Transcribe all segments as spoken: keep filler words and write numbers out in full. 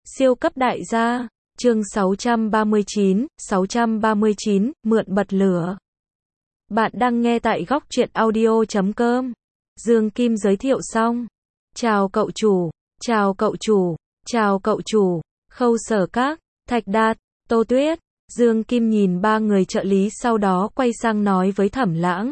Siêu cấp đại gia, chương sáu trăm ba mươi chín, sáu trăm ba mươi chín, mượn bật lửa. Bạn đang nghe tại góc truyện audio chấm com. Dương Kim giới thiệu xong. Chào cậu chủ, chào cậu chủ, chào cậu chủ, Khâu Sở Các, Thạch Đạt, Tô Tuyết. Dương Kim nhìn ba người trợ lý sau đó quay sang nói với Thẩm Lãng.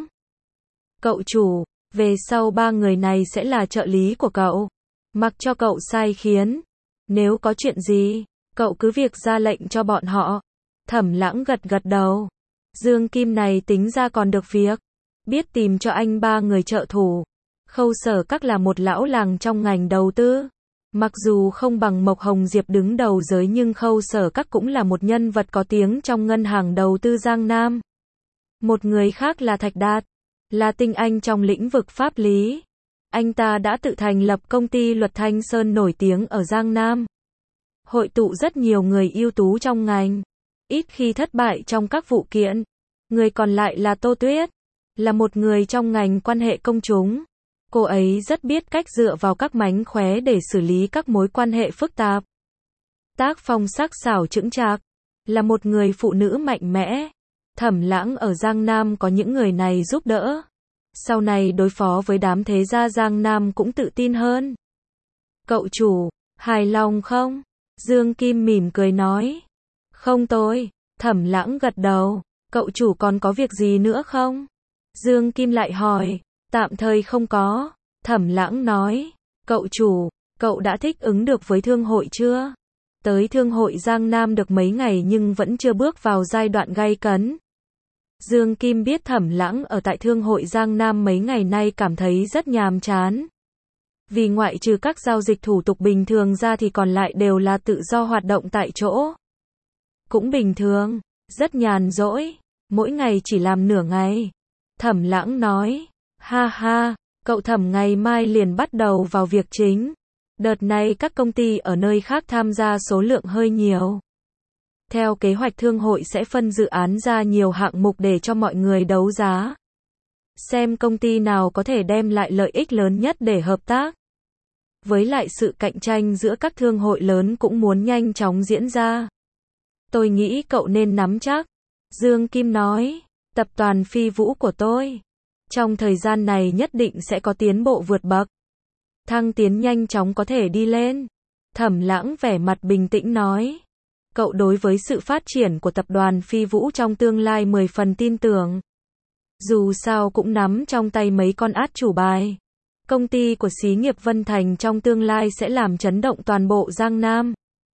Cậu chủ, về sau ba người này sẽ là trợ lý của cậu. Mặc cho cậu sai khiến. Nếu có chuyện gì, cậu cứ việc ra lệnh cho bọn họ. Thẩm Lãng gật gật đầu. Dương Kim này tính ra còn được việc. Biết tìm cho anh ba người trợ thủ. Khâu Sở Các là một lão làng trong ngành đầu tư. Mặc dù không bằng Mộc Hồng Diệp đứng đầu giới nhưng Khâu Sở Các cũng là một nhân vật có tiếng trong ngân hàng đầu tư Giang Nam. Một người khác là Thạch Đạt, là tinh anh trong lĩnh vực pháp lý. Anh ta đã tự thành lập công ty luật Thanh Sơn nổi tiếng ở Giang Nam. Hội tụ rất nhiều người ưu tú trong ngành. Ít khi thất bại trong các vụ kiện. Người còn lại là Tô Tuyết. Là một người trong ngành quan hệ công chúng. Cô ấy rất biết cách dựa vào các mánh khóe để xử lý các mối quan hệ phức tạp. Tác phong sắc sảo chững chạc. Là một người phụ nữ mạnh mẽ. Thẩm Lãng ở Giang Nam có những người này giúp đỡ. Sau này đối phó với đám thế gia Giang Nam cũng tự tin hơn. Cậu chủ, hài lòng không? Dương Kim mỉm cười nói. Không tôi. Thẩm Lãng gật đầu. Cậu chủ còn có việc gì nữa không? Dương Kim lại hỏi. Tạm thời không có. Thẩm Lãng nói. Cậu chủ, cậu đã thích ứng được với thương hội chưa? Tới thương hội Giang Nam được mấy ngày nhưng vẫn chưa bước vào giai đoạn gay cấn. Dương Kim biết Thẩm Lãng ở tại thương hội Giang Nam mấy ngày nay cảm thấy rất nhàm chán. Vì ngoại trừ các giao dịch thủ tục bình thường ra thì còn lại đều là tự do hoạt động tại chỗ. Cũng bình thường, rất nhàn rỗi, mỗi ngày chỉ làm nửa ngày. Thẩm Lãng nói, ha ha, cậu Thẩm ngày mai liền bắt đầu vào việc chính. Đợt này các công ty ở nơi khác tham gia số lượng hơi nhiều. Theo kế hoạch thương hội sẽ phân dự án ra nhiều hạng mục để cho mọi người đấu giá. Xem công ty nào có thể đem lại lợi ích lớn nhất để hợp tác. Với lại sự cạnh tranh giữa các thương hội lớn cũng muốn nhanh chóng diễn ra. Tôi nghĩ cậu nên nắm chắc. Dương Kim nói, tập đoàn Phi Vũ của tôi. Trong thời gian này nhất định sẽ có tiến bộ vượt bậc. Thăng tiến nhanh chóng có thể đi lên. Thẩm Lãng vẻ mặt bình tĩnh nói. Cậu đối với sự phát triển của tập đoàn Phi Vũ trong tương lai mười phần tin tưởng. Dù sao cũng nắm trong tay mấy con át chủ bài. Công ty của xí nghiệp Vân Thành trong tương lai sẽ làm chấn động toàn bộ Giang Nam.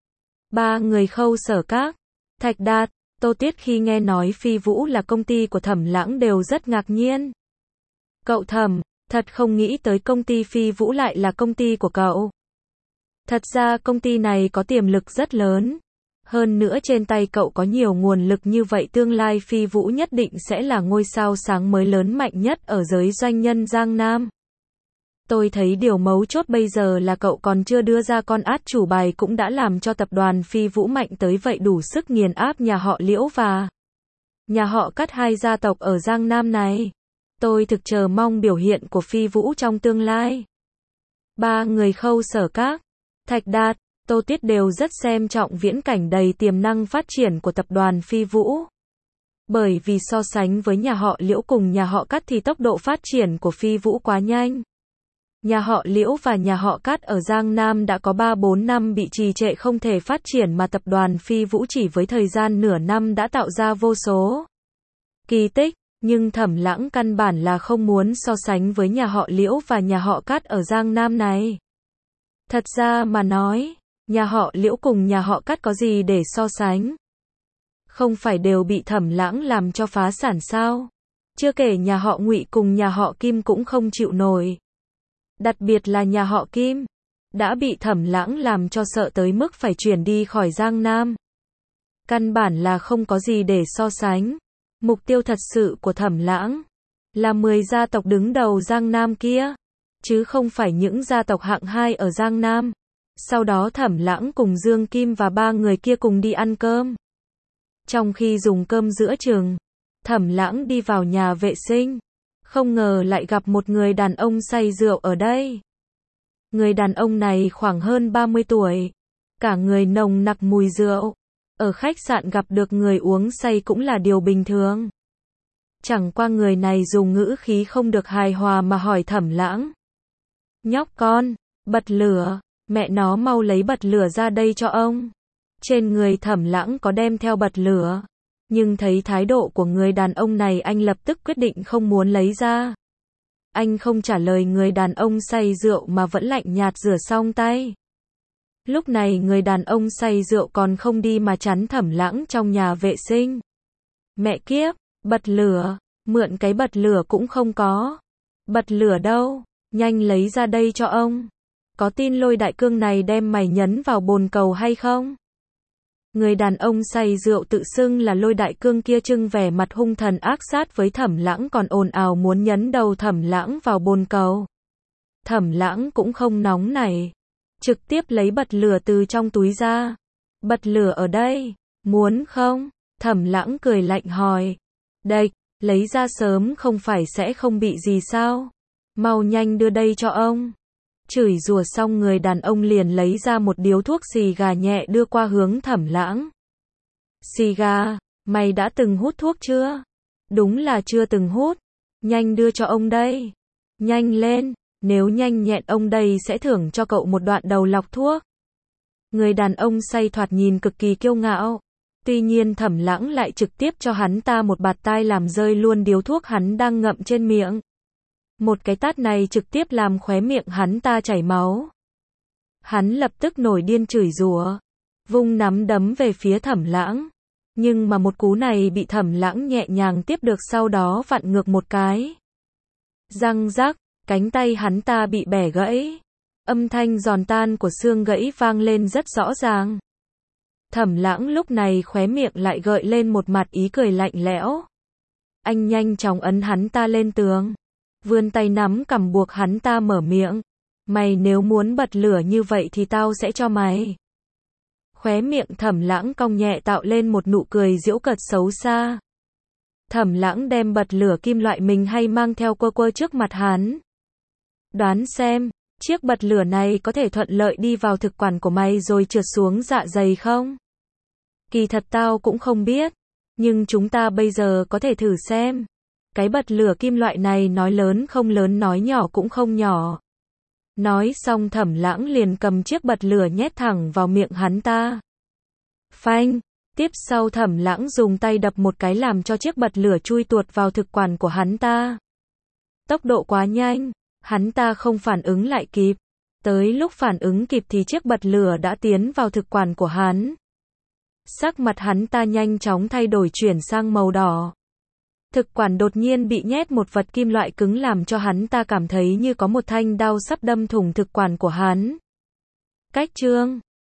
Ba người Khâu Sở Các, Thạch Đạt, Tô Tuyết khi nghe nói Phi Vũ là công ty của Thẩm Lãng đều rất ngạc nhiên. Cậu Thẩm, thật không nghĩ tới công ty Phi Vũ lại là công ty của cậu. Thật ra công ty này có tiềm lực rất lớn. Hơn nữa trên tay cậu có nhiều nguồn lực như vậy tương lai Phi Vũ nhất định sẽ là ngôi sao sáng mới lớn mạnh nhất ở giới doanh nhân Giang Nam. Tôi thấy điều mấu chốt bây giờ là cậu còn chưa đưa ra con át chủ bài cũng đã làm cho tập đoàn Phi Vũ mạnh tới vậy đủ sức nghiền áp nhà họ Liễu và nhà họ Cát hai gia tộc ở Giang Nam này. Tôi thực chờ mong biểu hiện của Phi Vũ trong tương lai. Ba người Khâu Sở Các, Thạch Đạt, Tô Tuyết đều rất xem trọng viễn cảnh đầy tiềm năng phát triển của tập đoàn Phi Vũ. Bởi vì so sánh với nhà họ Liễu cùng nhà họ Cát thì tốc độ phát triển của Phi Vũ quá nhanh. Nhà họ Liễu và nhà họ Cát ở Giang Nam đã có ba bốn năm bị trì trệ không thể phát triển mà tập đoàn Phi Vũ chỉ với thời gian nửa năm đã tạo ra vô số kỳ tích, nhưng Thẩm Lãng căn bản là không muốn so sánh với nhà họ Liễu và nhà họ Cát ở Giang Nam này. Thật ra mà nói, nhà họ Liễu cùng nhà họ Cát có gì để so sánh? Không phải đều bị Thẩm Lãng làm cho phá sản sao? Chưa kể nhà họ Ngụy cùng nhà họ Kim cũng không chịu nổi. Đặc biệt là nhà họ Kim, đã bị Thẩm Lãng làm cho sợ tới mức phải chuyển đi khỏi Giang Nam. Căn bản là không có gì để so sánh. Mục tiêu thật sự của Thẩm Lãng là mười gia tộc đứng đầu Giang Nam kia, chứ không phải những gia tộc hạng hai ở Giang Nam. Sau đó Thẩm Lãng cùng Dương Kim và ba người kia cùng đi ăn cơm. Trong khi dùng cơm giữa chừng, Thẩm Lãng đi vào nhà vệ sinh. Không ngờ lại gặp một người đàn ông say rượu ở đây. Người đàn ông này khoảng hơn ba mươi tuổi. cả người nồng nặc mùi rượu. Ở khách sạn gặp được người uống say cũng là điều bình thường. Chẳng qua người này dùng ngữ khí không được hài hòa mà hỏi Thẩm Lãng. Nhóc con, bật lửa, mẹ nó mau lấy bật lửa ra đây cho ông. Trên người Thẩm Lãng có đem theo bật lửa, nhưng thấy thái độ của người đàn ông này anh lập tức quyết định không muốn lấy ra. Anh không trả lời người đàn ông say rượu mà vẫn lạnh nhạt rửa xong tay. Lúc này người đàn ông say rượu còn không đi mà chắn Thẩm Lãng trong nhà vệ sinh. Mẹ kiếp, bật lửa, mượn cái bật lửa cũng không có. Bật lửa đâu, nhanh lấy ra đây cho ông. Có tin Lôi Đại Cương này đem mày nhấn vào bồn cầu hay không? Người đàn ông say rượu tự xưng là Lôi Đại Cương kia trưng vẻ mặt hung thần ác sát với Thẩm Lãng còn ồn ào muốn nhấn đầu Thẩm Lãng vào bồn cầu. Thẩm Lãng cũng không nóng nảy, trực tiếp lấy bật lửa từ trong túi ra. Bật lửa ở đây, muốn không? Thẩm Lãng cười lạnh hỏi. Địch, lấy ra sớm không phải sẽ không bị gì sao? Mau nhanh đưa đây cho ông. Chửi rủa xong người đàn ông liền lấy ra một điếu thuốc xì gà nhẹ đưa qua hướng Thẩm Lãng. Xì gà, mày đã từng hút thuốc chưa? Đúng là chưa từng hút. Nhanh đưa cho ông đây. Nhanh lên, nếu nhanh nhẹn ông đây sẽ thưởng cho cậu một đoạn đầu lọc thuốc. Người đàn ông say thoạt nhìn cực kỳ kiêu ngạo. Tuy nhiên Thẩm Lãng lại trực tiếp cho hắn ta một bạt tai làm rơi luôn điếu thuốc hắn đang ngậm trên miệng. Một cái tát này trực tiếp làm khóe miệng hắn ta chảy máu. Hắn lập tức nổi điên chửi rủa, vung nắm đấm về phía Thẩm Lãng. Nhưng mà một cú này bị Thẩm Lãng nhẹ nhàng tiếp được sau đó vặn ngược một cái. Răng rắc, cánh tay hắn ta bị bẻ gãy. Âm thanh giòn tan của xương gãy vang lên rất rõ ràng. Thẩm Lãng lúc này khóe miệng lại gợi lên một mặt ý cười lạnh lẽo. Anh nhanh chóng ấn hắn ta lên tường. Vươn tay nắm cằm buộc hắn ta mở miệng. Mày nếu muốn bật lửa như vậy thì tao sẽ cho mày. Khóe miệng Thẩm Lãng cong nhẹ tạo lên một nụ cười giễu cợt xấu xa. Thẩm Lãng đem bật lửa kim loại mình hay mang theo quơ quơ trước mặt hắn. Đoán xem, chiếc bật lửa này có thể thuận lợi đi vào thực quản của mày rồi trượt xuống dạ dày không? Kỳ thật tao cũng không biết, nhưng chúng ta bây giờ có thể thử xem. Cái bật lửa kim loại này nói lớn không lớn nói nhỏ cũng không nhỏ. Nói xong Thẩm Lãng liền cầm chiếc bật lửa nhét thẳng vào miệng hắn ta. Phanh, tiếp sau Thẩm Lãng dùng tay đập một cái làm cho chiếc bật lửa chui tuột vào thực quản của hắn ta. Tốc độ quá nhanh, hắn ta không phản ứng lại kịp. Tới lúc phản ứng kịp thì chiếc bật lửa đã tiến vào thực quản của hắn. Sắc mặt hắn ta nhanh chóng thay đổi chuyển sang màu đỏ. Thực quản đột nhiên bị nhét một vật kim loại cứng làm cho hắn ta cảm thấy như có một thanh đao sắp đâm thủng thực quản của hắn. Cách chương